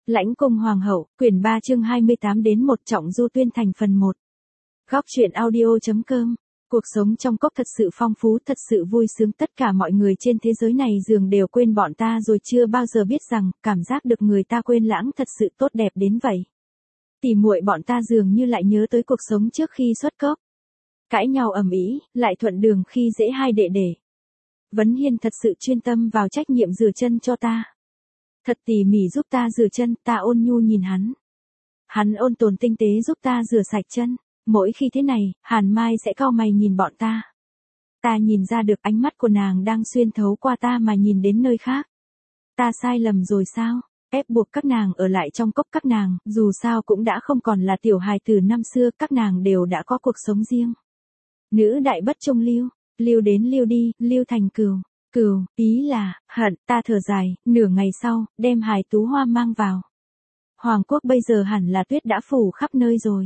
Lãnh cung hoàng hậu, quyển 3 chương 28 đến 1 Trọng du tuyên thành phần 1. Góc truyện audio.com. Cuộc sống trong cốc thật sự phong phú, thật sự vui sướng, tất cả mọi người trên thế giới này dường đều quên bọn ta rồi, chưa bao giờ biết rằng, cảm giác được người ta quên lãng thật sự tốt đẹp đến vậy. Tỉ muội bọn ta dường như lại nhớ tới cuộc sống trước khi xuất cốc. Cãi nhau ầm ĩ, lại thuận đường khi dễ hai đệ đệ. Vấn Hiên thật sự chuyên tâm vào trách nhiệm rửa chân cho ta. Thật tỉ mỉ giúp ta rửa chân, ta ôn nhu nhìn hắn. Hắn ôn tồn tinh tế giúp ta rửa sạch chân. Mỗi khi thế này, Hàn Mai sẽ cau mày nhìn bọn ta. Ta nhìn ra được ánh mắt của nàng đang xuyên thấu qua ta mà nhìn đến nơi khác. Ta sai lầm rồi sao? Ép buộc các nàng ở lại trong cốc, các nàng, dù sao cũng đã không còn là tiểu hài từ năm xưa, các nàng đều đã có cuộc sống riêng. Nữ đại bất trung lưu, lưu đến lưu đi, lưu thành cừu. Cừu, ý là, hận, ta thở dài, nửa ngày sau, đem hài tú hoa mang vào. Hoàng quốc bây giờ hẳn là tuyết đã phủ khắp nơi rồi.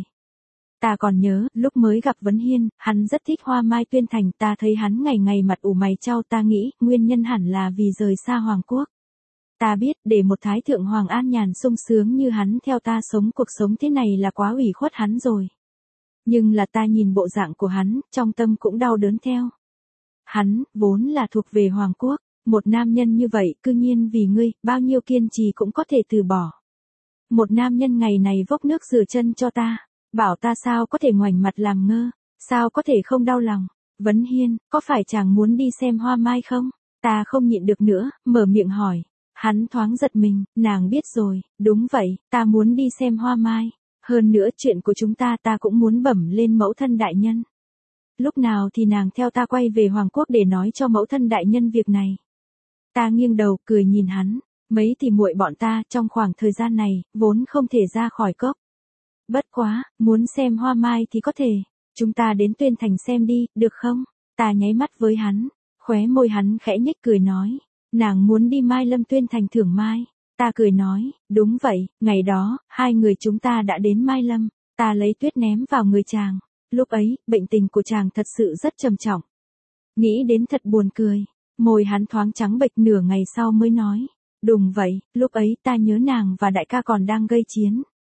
Ta còn nhớ, lúc mới gặp Vấn Hiên, hắn rất thích hoa mai tuyên thành, ta thấy hắn ngày ngày mặt ủ mày chau, ta nghĩ, nguyên nhân hẳn là vì rời xa Hoàng quốc. Ta biết, để một thái thượng hoàng an nhàn sung sướng như hắn theo ta sống cuộc sống thế này là quá ủy khuất hắn rồi. Nhưng là ta nhìn bộ dạng của hắn, trong tâm cũng đau đớn theo. Hắn, vốn là thuộc về Hoàng quốc, một nam nhân như vậy, cư nhiên vì ngươi, bao nhiêu kiên trì cũng có thể từ bỏ. Một nam nhân ngày này vốc nước rửa chân cho ta, bảo ta sao có thể ngoảnh mặt làm ngơ, sao có thể không đau lòng. Vấn Hiên, có phải chàng muốn đi xem hoa mai không? Ta không nhịn được nữa, mở miệng hỏi. Hắn thoáng giật mình, nàng biết rồi, đúng vậy, ta muốn đi xem hoa mai. Hơn nữa chuyện của chúng ta cũng muốn bẩm lên mẫu thân đại nhân. Lúc nào thì nàng theo ta quay về Hoàng quốc để nói cho mẫu thân đại nhân việc này. Ta nghiêng đầu cười nhìn hắn, mấy tỷ muội bọn ta trong khoảng thời gian này, vốn không thể ra khỏi cốc. Bất quá, muốn xem hoa mai thì có thể, chúng ta đến Tuyên Thành xem đi, được không? Ta nháy mắt với hắn, khóe môi hắn khẽ nhếch cười nói, nàng muốn đi Mai Lâm Tuyên Thành thưởng mai. Ta cười nói, đúng vậy, ngày đó, hai người chúng ta đã đến Mai Lâm, ta lấy tuyết ném vào người chàng. Lúc ấy, bệnh tình của chàng thật sự rất trầm trọng. Nghĩ đến thật buồn cười, môi hắn thoáng trắng bệch, nửa ngày sau mới nói, đúng vậy, lúc ấy ta nhớ nàng và đại ca còn đang gây chiến.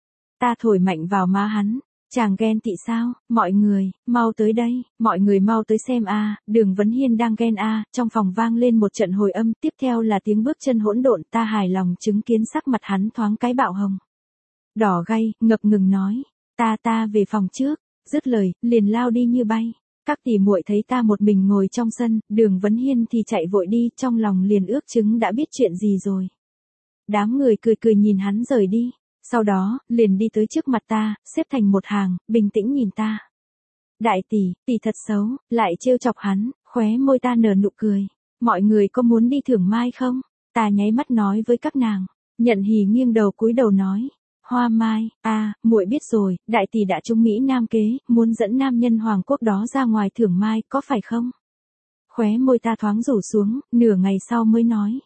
Ta thổi mạnh vào má hắn, chàng ghen tị sao, mọi người, mau tới đây, mọi người mau tới xem a. Đường Vấn Hiên đang ghen a. Trong phòng vang lên một trận hồi âm, tiếp theo là tiếng bước chân hỗn độn, ta hài lòng chứng kiến sắc mặt hắn thoáng cái bạo hồng. Đỏ gay, ngập ngừng nói, ta về phòng trước. Dứt lời, liền lao đi như bay. Các tỷ muội thấy ta một mình ngồi trong sân, Đường Vấn Hiên thì chạy vội đi, trong lòng liền ước chứng đã biết chuyện gì rồi. Đám người cười cười nhìn hắn rời đi, sau đó, liền đi tới trước mặt ta, xếp thành một hàng, bình tĩnh nhìn ta. Đại tỷ thật xấu, lại trêu chọc hắn, khóe môi ta nở nụ cười. Mọi người có muốn đi thưởng mai không? Ta nháy mắt nói với các nàng. Nhận Hỉ nghiêng đầu cúi đầu nói. Hoa mai, muội biết rồi, đại tỷ đã trúng Mỹ Nam kế, muốn dẫn nam nhân Hoàng quốc đó ra ngoài thưởng mai, có phải không? Khóe môi ta thoáng rủ xuống, nửa ngày sau mới nói.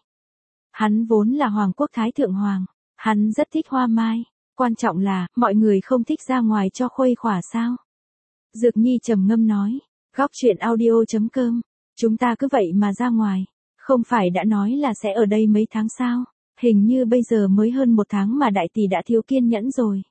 Hắn vốn là Hoàng quốc thái thượng hoàng, hắn rất thích hoa mai, quan trọng là, mọi người không thích ra ngoài cho khuây khỏa sao? Dược Nhi trầm ngâm nói, góc truyện audio.com, chúng ta cứ vậy mà ra ngoài, không phải đã nói là sẽ ở đây mấy tháng sao? Hình như bây giờ mới hơn 1 tháng mà đại tỷ đã thiếu kiên nhẫn rồi.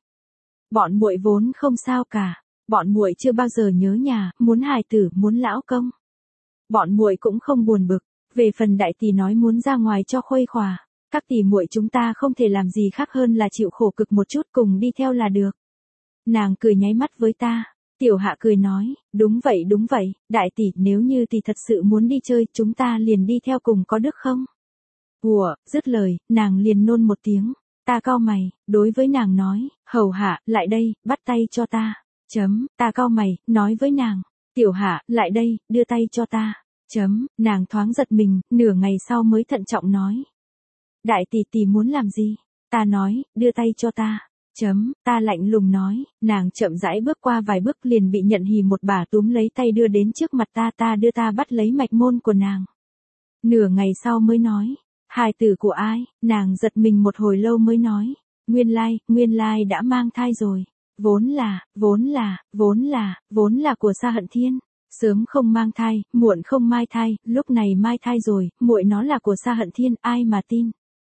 Bọn muội vốn không sao cả, bọn muội chưa bao giờ nhớ nhà, muốn hài tử, muốn lão công. Bọn muội cũng không buồn bực, về phần đại tỷ nói muốn ra ngoài cho khuây khỏa, các tỷ muội chúng ta không thể làm gì khác hơn là chịu khổ cực một chút, cùng đi theo là được. Nàng cười nháy mắt với ta, Tiểu Hạ cười nói, đúng vậy, đại tỷ, nếu như tỷ thật sự muốn đi chơi, chúng ta liền đi theo cùng có được không? Ủa, dứt lời, nàng liền nôn một tiếng, ta cau mày, đối với nàng nói, hầu hạ, lại đây, bắt tay cho ta, ta cau mày, nói với nàng, Tiểu Hạ, lại đây, đưa tay cho ta, nàng thoáng giật mình, nửa ngày sau mới thận trọng nói. Đại tỷ muốn làm gì? Ta nói, đưa tay cho ta, ta lạnh lùng nói, nàng chậm rãi bước qua vài bước liền bị Nhận Hỉ một bà túm lấy tay đưa đến trước mặt ta đưa ta bắt lấy mạch môn của nàng. Nửa ngày sau mới nói. Hài tử của ai? Nàng giật mình một hồi lâu mới nói. Nguyên lai đã mang thai rồi. Vốn là của Sa Hận Thiên. Sớm không mang thai, muộn không mai thai, lúc này mai thai rồi, muội nó là của Sa Hận Thiên, ai mà tin.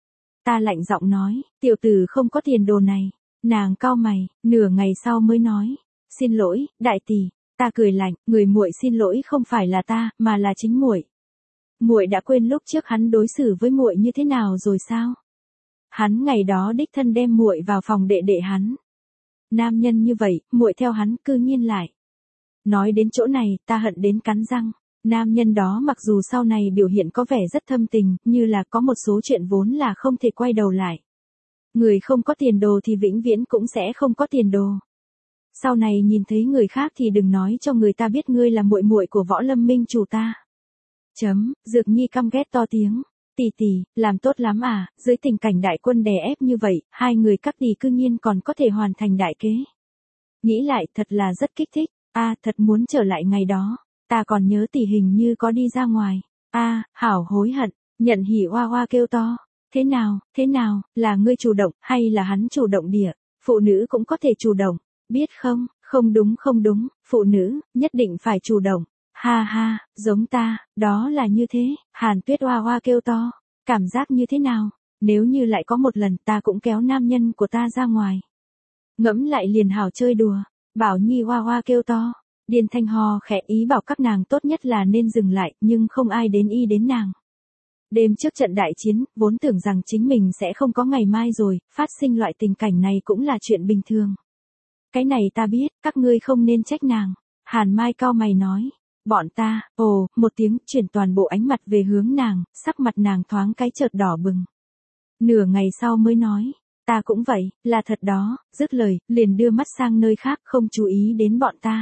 Ta lạnh giọng nói, tiểu tử không có tiền đồ này. Nàng cau mày, nửa ngày sau mới nói, xin lỗi, đại tỷ. Ta cười lạnh, người muội xin lỗi không phải là ta, mà là chính muội. Muội đã quên lúc trước hắn đối xử với muội như thế nào rồi sao? Hắn ngày đó đích thân đem muội vào phòng đệ đệ hắn. Nam nhân như vậy, muội theo hắn cư nhiên lại. Nói đến chỗ này, ta hận đến cắn răng. Nam nhân đó mặc dù sau này biểu hiện có vẻ rất thâm tình, như là có một số chuyện vốn là không thể quay đầu lại. Người không có tiền đồ thì vĩnh viễn cũng sẽ không có tiền đồ. Sau này nhìn thấy người khác thì đừng nói cho người ta biết ngươi là muội muội của Võ Lâm Minh chủ ta. Dược Nhi căm ghét to tiếng. Tỷ tỷ, làm tốt lắm à, dưới tình cảnh đại quân đè ép như vậy, hai người các tỷ cư nhiên còn có thể hoàn thành đại kế. Nghĩ lại thật là rất kích thích, thật muốn trở lại ngày đó, ta còn nhớ tỷ hình như có đi ra ngoài, hảo hối hận, Nhận Hỉ oa oa kêu to, thế nào, là ngươi chủ động, hay là hắn chủ động địa, phụ nữ cũng có thể chủ động, biết không, không đúng, phụ nữ, nhất định phải chủ động. Ha ha, giống ta, đó là như thế, Hàn Tuyết oa oa kêu to, cảm giác như thế nào, nếu như lại có một lần ta cũng kéo nam nhân của ta ra ngoài. Ngẫm lại liền hảo chơi đùa, Bảo Nhi oa oa kêu to, Điền Thanh ho khẽ ý bảo các nàng tốt nhất là nên dừng lại, nhưng không ai đến y đến nàng. Đêm trước trận đại chiến, vốn tưởng rằng chính mình sẽ không có ngày mai rồi, phát sinh loại tình cảnh này cũng là chuyện bình thường. Cái này ta biết, các ngươi không nên trách nàng. Hàn Mai cau mày nói. Bọn ta, một tiếng chuyển toàn bộ ánh mặt về hướng nàng, sắc mặt nàng thoáng cái chợt đỏ bừng. Nửa ngày sau mới nói, ta cũng vậy, là thật đó, dứt lời, liền đưa mắt sang nơi khác không chú ý đến bọn ta.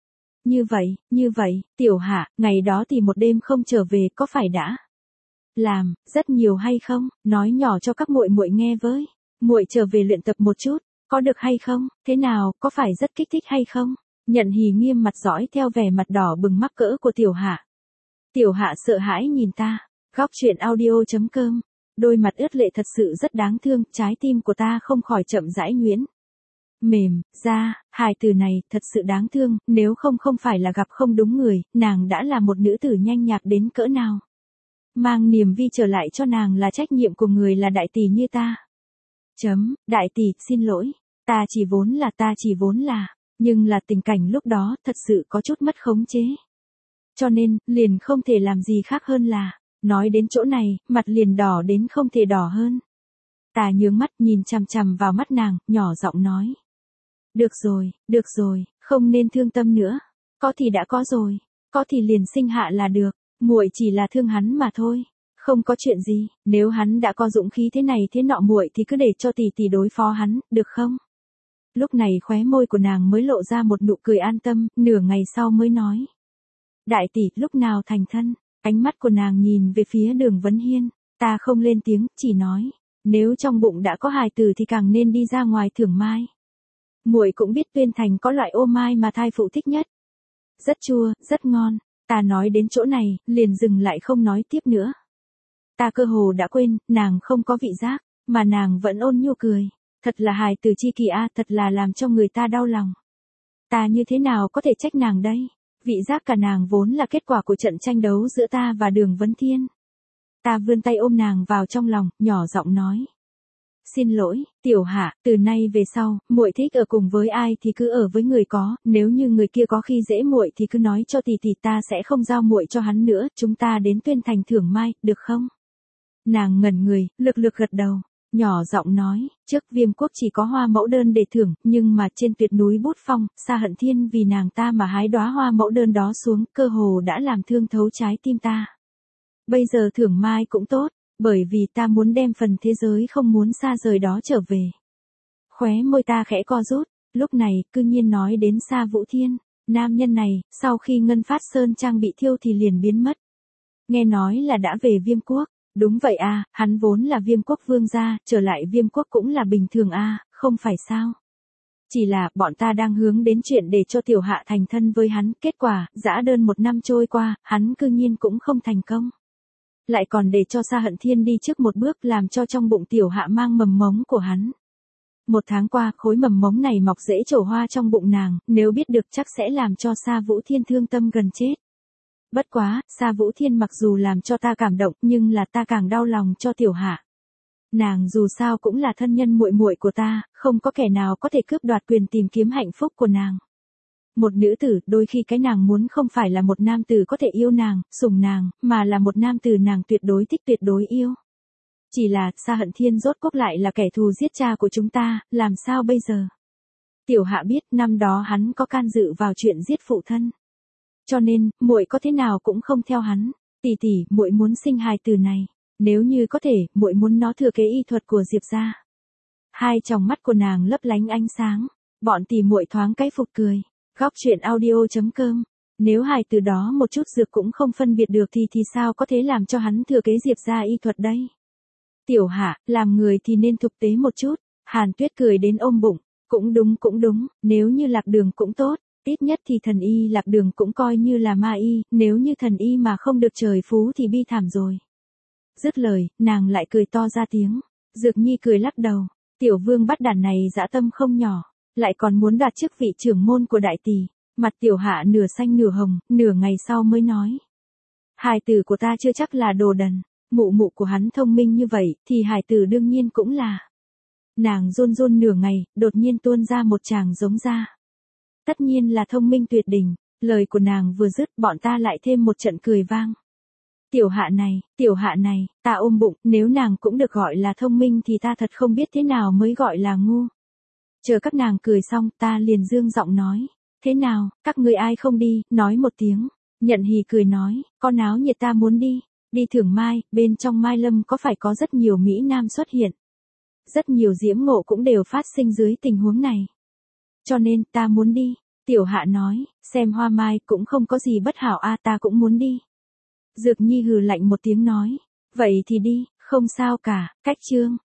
Như vậy, Tiểu Hạ, ngày đó thì một đêm không trở về có phải đã làm rất nhiều hay không, nói nhỏ cho các muội muội nghe với. Muội trở về luyện tập một chút, có được hay không, thế nào, có phải rất kích thích hay không? Nhận Hỉ nghiêm mặt dõi theo vẻ mặt đỏ bừng mắc cỡ của Tiểu Hạ. Tiểu Hạ sợ hãi nhìn ta, góc truyện audio.com, đôi mặt ướt lệ thật sự rất đáng thương, trái tim của ta không khỏi chậm rãi nhuyễn. Mềm, ra, hài từ này, thật sự đáng thương, nếu không phải là gặp không đúng người, nàng đã là một nữ tử nhanh nhạc đến cỡ nào. Mang niềm vi trở lại cho nàng là trách nhiệm của người là đại tỷ như ta. Đại tỷ, xin lỗi, ta chỉ vốn là, nhưng là tình cảnh lúc đó thật sự có chút mất khống chế. Cho nên, liền không thể làm gì khác hơn là, nói đến chỗ này, mặt liền đỏ đến không thể đỏ hơn. Ta nhướng mắt nhìn chằm chằm vào mắt nàng, nhỏ giọng nói. Được rồi, không nên thương tâm nữa. Có thì đã có rồi, có thì liền sinh hạ là được, muội chỉ là thương hắn mà thôi. Không có chuyện gì, nếu hắn đã có dũng khí thế này thế nọ muội thì cứ để cho tỷ tỷ đối phó hắn, được không? Lúc này khóe môi của nàng mới lộ ra một nụ cười an tâm, nửa ngày sau mới nói. Đại tỷ, lúc nào thành thân? Ánh mắt của nàng nhìn về phía Đường Vấn Hiên, ta không lên tiếng, chỉ nói, nếu trong bụng đã có hài tử thì càng nên đi ra ngoài thưởng mai. Muội cũng biết Tuyên Thành có loại ô mai mà thai phụ thích nhất. Rất chua, rất ngon, ta nói đến chỗ này, liền dừng lại không nói tiếp nữa. Ta cơ hồ đã quên, nàng không có vị giác, mà nàng vẫn ôn nhu cười. Thật là hài tử chi kỳ a, thật là làm cho người ta đau lòng. Ta như thế nào có thể trách nàng đây? Vị giác cả nàng vốn là kết quả của trận tranh đấu giữa ta và Đường Vấn Thiên. Ta vươn tay ôm nàng vào trong lòng, nhỏ giọng nói. Xin lỗi, Tiểu Hạ, từ nay về sau, muội thích ở cùng với ai thì cứ ở với người có, nếu như người kia có khi dễ muội thì cứ nói cho tỷ tỷ ta sẽ không giao muội cho hắn nữa, chúng ta đến Tuyên Thành thưởng mai, được không? Nàng ngẩn người, lực gật đầu, nhỏ giọng nói, trước Viêm Quốc chỉ có hoa mẫu đơn để thưởng, nhưng mà trên tuyệt núi Bút Phong, Sa Hận Thiên vì nàng ta mà hái đóa hoa mẫu đơn đó xuống, cơ hồ đã làm thương thấu trái tim ta. Bây giờ thưởng mai cũng tốt, bởi vì ta muốn đem phần thế giới không muốn xa rời đó trở về. Khóe môi ta khẽ co rút, lúc này, cư nhiên nói đến Sa Vũ Thiên, nam nhân này, sau khi Ngân Phát Sơn Trang bị thiêu thì liền biến mất. Nghe nói là đã về Viêm Quốc. Đúng vậy a, hắn vốn là Viêm Quốc vương gia, trở lại Viêm Quốc cũng là bình thường a, không phải sao? Chỉ là, bọn ta đang hướng đến chuyện để cho Tiểu Hạ thành thân với hắn, kết quả, dã đơn 1 năm trôi qua, hắn cư nhiên cũng không thành công. Lại còn để cho Sa Hận Thiên đi trước một bước làm cho trong bụng Tiểu Hạ mang mầm mống của hắn. 1 tháng qua, khối mầm mống này mọc rễ trổ hoa trong bụng nàng, nếu biết được chắc sẽ làm cho Sa Vũ Thiên thương tâm gần chết. Bất quá, Sa Vũ Thiên mặc dù làm cho ta cảm động nhưng là ta càng đau lòng cho Tiểu Hạ. Nàng dù sao cũng là thân nhân muội muội của ta, không có kẻ nào có thể cướp đoạt quyền tìm kiếm hạnh phúc của nàng. Một nữ tử, đôi khi cái nàng muốn không phải là một nam tử có thể yêu nàng, sủng nàng, mà là một nam tử nàng tuyệt đối thích tuyệt đối yêu. Chỉ là, Sa Hận Thiên rốt cuộc lại là kẻ thù giết cha của chúng ta, làm sao bây giờ? Tiểu Hạ biết, năm đó hắn có can dự vào chuyện giết phụ thân. Cho nên, muội có thế nào cũng không theo hắn. Tỷ tỷ, muội muốn sinh hài tử này. Nếu như có thể, muội muốn nó thừa kế y thuật của Diệp gia. Hai tròng mắt của nàng lấp lánh ánh sáng. Bọn tỷ muội thoáng cái phục cười. Góc truyện audio.com. Nếu hài từ đó một chút dược cũng không phân biệt được thì sao có thể làm cho hắn thừa kế Diệp gia y thuật đây? Tiểu Hạ, làm người thì nên thực tế một chút. Hàn Tuyết cười đến ôm bụng. Cũng đúng, nếu như Lạc Đường cũng tốt, ít nhất thì thần y Lạc Đường cũng coi như là ma y, nếu như thần y mà không được trời phú thì bi thảm rồi. Dứt lời, nàng lại cười to ra tiếng. Dược Nhi cười lắc đầu, tiểu vương bắt đản này dã tâm không nhỏ, lại còn muốn đoạt chức vị trưởng môn của đại tỷ. Mặt Tiểu Hạ nửa xanh nửa hồng, nửa ngày sau mới nói. Hài tử của ta chưa chắc là đồ đần, mụ của hắn thông minh như vậy, thì hài tử đương nhiên cũng là. Nàng run run nửa ngày, đột nhiên tuôn ra một tràng giống ra. Tất nhiên là thông minh tuyệt đỉnh, lời của nàng vừa dứt bọn ta lại thêm một trận cười vang. Tiểu Hạ này, ta ôm bụng, nếu nàng cũng được gọi là thông minh thì ta thật không biết thế nào mới gọi là ngu. Chờ các nàng cười xong, ta liền dương giọng nói. Thế nào, các người ai không đi, nói một tiếng. Nhận Hì cười nói, con áo nhiệt ta muốn đi. Đi Thưởng Mai, bên trong Mai Lâm có phải có rất nhiều Mỹ Nam xuất hiện. Rất nhiều diễm ngộ cũng đều phát sinh dưới tình huống này. Cho nên, ta muốn đi. Tiểu Hạ nói, xem hoa mai cũng không có gì bất hảo a, ta cũng muốn đi. Dược Nhi hừ lạnh một tiếng nói, vậy thì đi, không sao cả, cách chương.